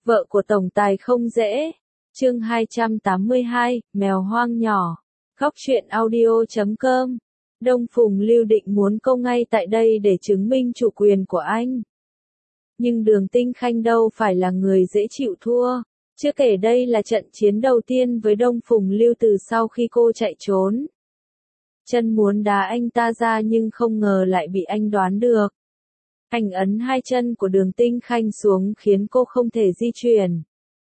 Vợ của tổng tài không dễ. Chương 282, mèo hoang nhỏ. Góc truyện audio.com. Đông Phùng Lưu định muốn câu ngay tại đây để chứng minh chủ quyền của anh. Nhưng Đường Tinh Khanh đâu phải là người dễ chịu thua. Chưa kể đây là trận chiến đầu tiên với Đông Phùng Lưu từ sau khi cô chạy trốn. Chân muốn đá anh ta ra nhưng không ngờ lại bị anh đoán được. Anh ấn hai chân của Đường Tinh Khanh xuống khiến cô không thể di chuyển.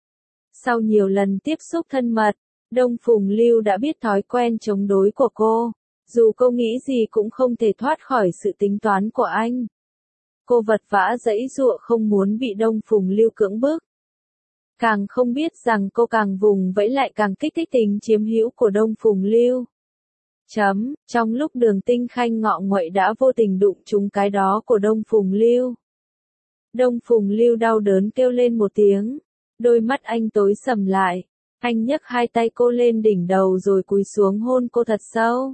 Sau nhiều lần tiếp xúc thân mật, Đông Phùng Lưu đã biết thói quen chống đối của cô. Dù cô nghĩ gì cũng không thể thoát khỏi sự tính toán của anh. Cô vật vã giãy giụa không muốn bị Đông Phùng Lưu cưỡng bức. Càng không biết rằng cô càng vùng vẫy lại càng kích thích tính chiếm hữu của Đông Phùng Lưu. Trong lúc Đường Tinh Khanh ngọ nguậy đã vô tình đụng trúng cái đó của Đông Phùng Lưu. Đông Phùng Lưu đau đớn kêu lên một tiếng. Đôi mắt anh tối sầm lại. Anh nhấc hai tay cô lên đỉnh đầu rồi cúi xuống hôn cô thật sâu.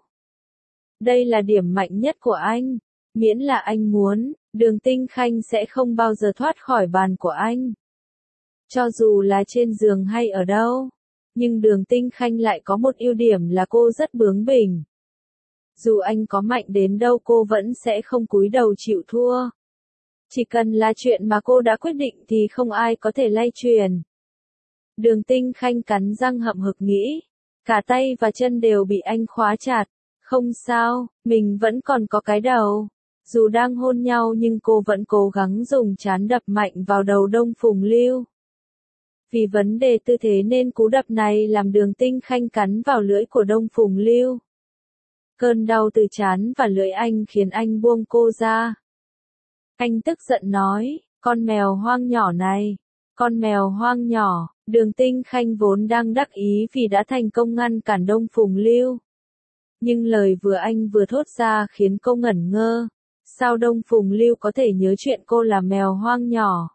Đây là điểm mạnh nhất của anh. Miễn là anh muốn, Đường Tinh Khanh sẽ không bao giờ thoát khỏi bàn của anh. Cho dù là trên giường hay ở đâu. Nhưng Đường Tinh Khanh lại có một ưu điểm là cô rất bướng bỉnh. Dù anh có mạnh đến đâu cô vẫn sẽ không cúi đầu chịu thua. Chỉ cần là chuyện mà cô đã quyết định thì không ai có thể lay truyền. Đường Tinh Khanh cắn răng hậm hực nghĩ. Cả tay và chân đều bị anh khóa chặt. Không sao, mình vẫn còn có cái đầu. Dù đang hôn nhau nhưng cô vẫn cố gắng dùng trán đập mạnh vào đầu Đông Phùng Lưu. Vì vấn đề tư thế nên cú đập này làm Đường Tinh Khanh cắn vào lưỡi của Đông Phùng Lưu. Cơn đau từ trán và lưỡi anh khiến anh buông cô ra. Anh tức giận nói, con mèo hoang nhỏ này, con mèo hoang nhỏ. Đường Tinh Khanh vốn đang đắc ý vì đã thành công ngăn cản Đông Phùng Lưu. Nhưng lời vừa anh vừa thốt ra khiến cô ngẩn ngơ. Sao Đông Phùng Lưu có thể nhớ chuyện cô là mèo hoang nhỏ?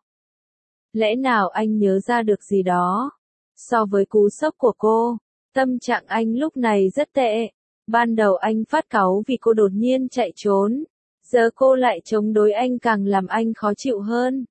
Lẽ nào anh nhớ ra được gì đó? So với cú sốc của cô, tâm trạng anh lúc này rất tệ. Ban đầu anh phát cáu vì cô đột nhiên chạy trốn. Giờ cô lại chống đối anh càng làm anh khó chịu hơn.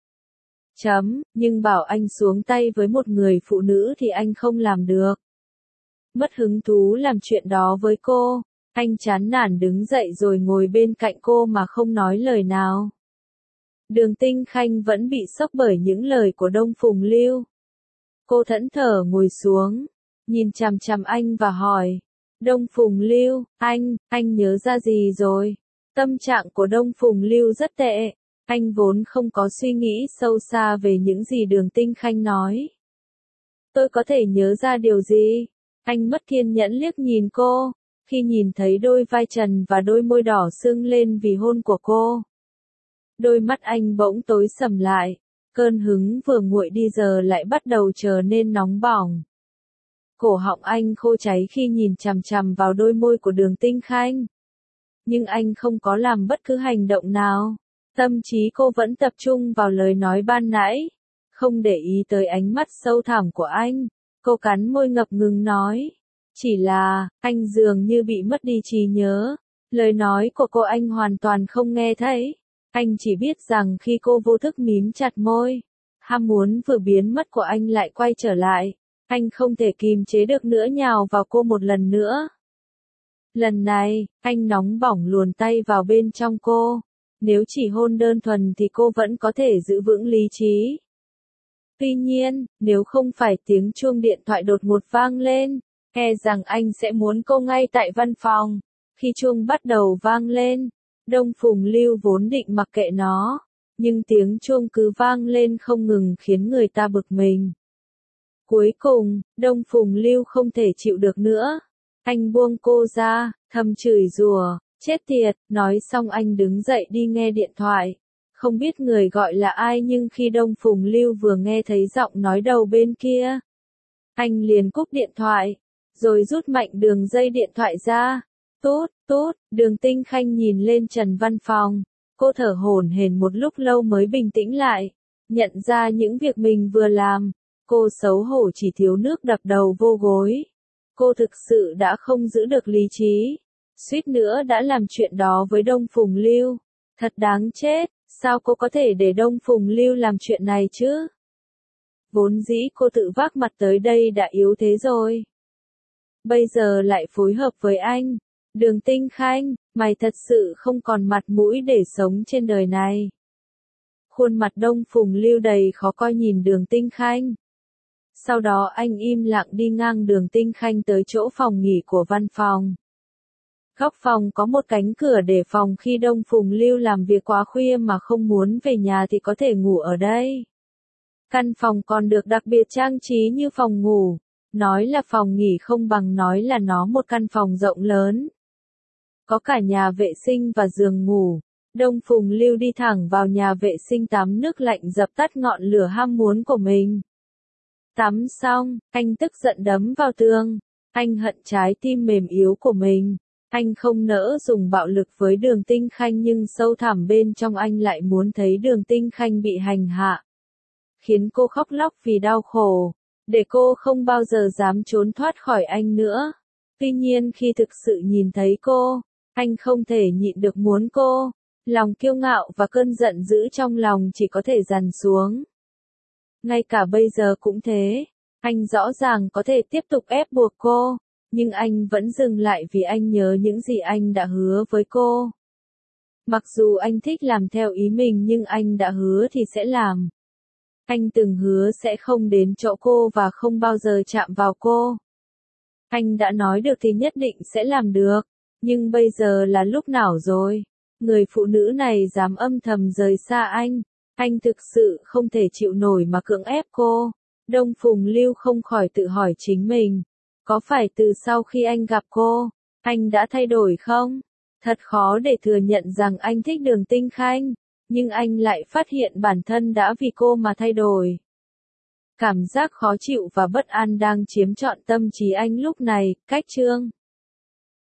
Nhưng bảo anh xuống tay với một người phụ nữ thì anh không làm được. Mất hứng thú làm chuyện đó với cô. Anh chán nản đứng dậy rồi ngồi bên cạnh cô mà không nói lời nào. Đường Tinh Khanh vẫn bị sốc bởi những lời của Đông Phùng Lưu. Cô thẫn thờ ngồi xuống, nhìn chằm chằm anh và hỏi. Đông Phùng Lưu, anh nhớ ra gì rồi? Tâm trạng của Đông Phùng Lưu rất tệ. Anh vốn không có suy nghĩ sâu xa về những gì Đường Tinh Khanh nói. Tôi có thể nhớ ra điều gì? Anh mất kiên nhẫn liếc nhìn cô. Khi nhìn thấy đôi vai trần và đôi môi đỏ sưng lên vì hôn của cô. Đôi mắt anh bỗng tối sầm lại. Cơn hứng vừa nguội đi giờ lại bắt đầu trở nên nóng bỏng. Cổ họng anh khô cháy khi nhìn chằm chằm vào đôi môi của Đường Tinh Khanh. Nhưng anh không có làm bất cứ hành động nào. Tâm trí cô vẫn tập trung vào lời nói ban nãy. Không để ý tới ánh mắt sâu thẳm của anh. Cô cắn môi ngập ngừng nói. Chỉ là, anh dường như bị mất đi trí nhớ. Lời nói của cô anh hoàn toàn không nghe thấy. Anh chỉ biết rằng khi cô vô thức mím chặt môi, ham muốn vừa biến mất của anh lại quay trở lại. Anh không thể kìm chế được nữa nhào vào cô một lần nữa. Lần này, anh nóng bỏng luồn tay vào bên trong cô. Nếu chỉ hôn đơn thuần thì cô vẫn có thể giữ vững lý trí. Tuy nhiên, nếu không phải tiếng chuông điện thoại đột ngột vang lên, e rằng anh sẽ muốn cô ngay tại văn phòng. Khi chuông bắt đầu vang lên, Đông Phùng Lưu vốn định mặc kệ nó, nhưng tiếng chuông cứ vang lên không ngừng khiến người ta bực mình. Cuối cùng, Đông Phùng Lưu không thể chịu được nữa. Anh buông cô ra, thầm chửi rủa, chết tiệt, nói xong anh đứng dậy đi nghe điện thoại. Không biết người gọi là ai nhưng khi Đông Phùng Lưu vừa nghe thấy giọng nói đầu bên kia, anh liền cúp điện thoại, rồi rút mạnh đường dây điện thoại ra. Tút, Đường Tinh Khanh nhìn lên trần văn phòng. Cô thở hổn hển một lúc lâu mới bình tĩnh lại. Nhận ra những việc mình vừa làm. Cô xấu hổ chỉ thiếu nước đập đầu vô gối. Cô thực sự đã không giữ được lý trí. Suýt nữa đã làm chuyện đó với Đông Phùng Lưu. Thật đáng chết, sao cô có thể để Đông Phùng Lưu làm chuyện này chứ? Vốn dĩ cô tự vác mặt tới đây đã yếu thế rồi. Bây giờ lại phối hợp với anh. Đường Tinh Khanh, mày thật sự không còn mặt mũi để sống trên đời này. Khuôn mặt Đông Phùng Lưu đầy khó coi nhìn Đường Tinh Khanh. Sau đó anh im lặng đi ngang Đường Tinh Khanh tới chỗ phòng nghỉ của văn phòng. Góc phòng có một cánh cửa để phòng khi Đông Phùng Lưu làm việc quá khuya mà không muốn về nhà thì có thể ngủ ở đây. Căn phòng còn được đặc biệt trang trí như phòng ngủ. Nói là phòng nghỉ không bằng nói là nó một căn phòng rộng lớn. Có cả nhà vệ sinh và giường ngủ. Đông Phùng Lưu đi thẳng vào nhà vệ sinh tắm nước lạnh dập tắt ngọn lửa ham muốn của mình. Tắm xong, anh tức giận đấm vào tường. Anh hận trái tim mềm yếu của mình. Anh không nỡ dùng bạo lực với Đường Tinh Khanh nhưng sâu thẳm bên trong anh lại muốn thấy Đường Tinh Khanh bị hành hạ. Khiến cô khóc lóc vì đau khổ. Để cô không bao giờ dám trốn thoát khỏi anh nữa. Tuy nhiên khi thực sự nhìn thấy cô, anh không thể nhịn được muốn cô. Lòng kiêu ngạo và cơn giận dữ trong lòng chỉ có thể dằn xuống. Ngay cả bây giờ cũng thế. Anh rõ ràng có thể tiếp tục ép buộc cô. Nhưng anh vẫn dừng lại vì anh nhớ những gì anh đã hứa với cô. Mặc dù anh thích làm theo ý mình nhưng anh đã hứa thì sẽ làm. Anh từng hứa sẽ không đến chỗ cô và không bao giờ chạm vào cô. Anh đã nói được thì nhất định sẽ làm được. Nhưng bây giờ là lúc nào rồi? Người phụ nữ này dám âm thầm rời xa anh. Anh thực sự không thể chịu nổi mà cưỡng ép cô. Đông Phùng Lưu không khỏi tự hỏi chính mình. Có phải từ sau khi anh gặp cô, anh đã thay đổi không? Thật khó để thừa nhận rằng anh thích Đường Tinh Khanh. Nhưng anh lại phát hiện bản thân đã vì cô mà thay đổi. Cảm giác khó chịu và bất an đang chiếm trọn tâm trí anh lúc này. Cách chương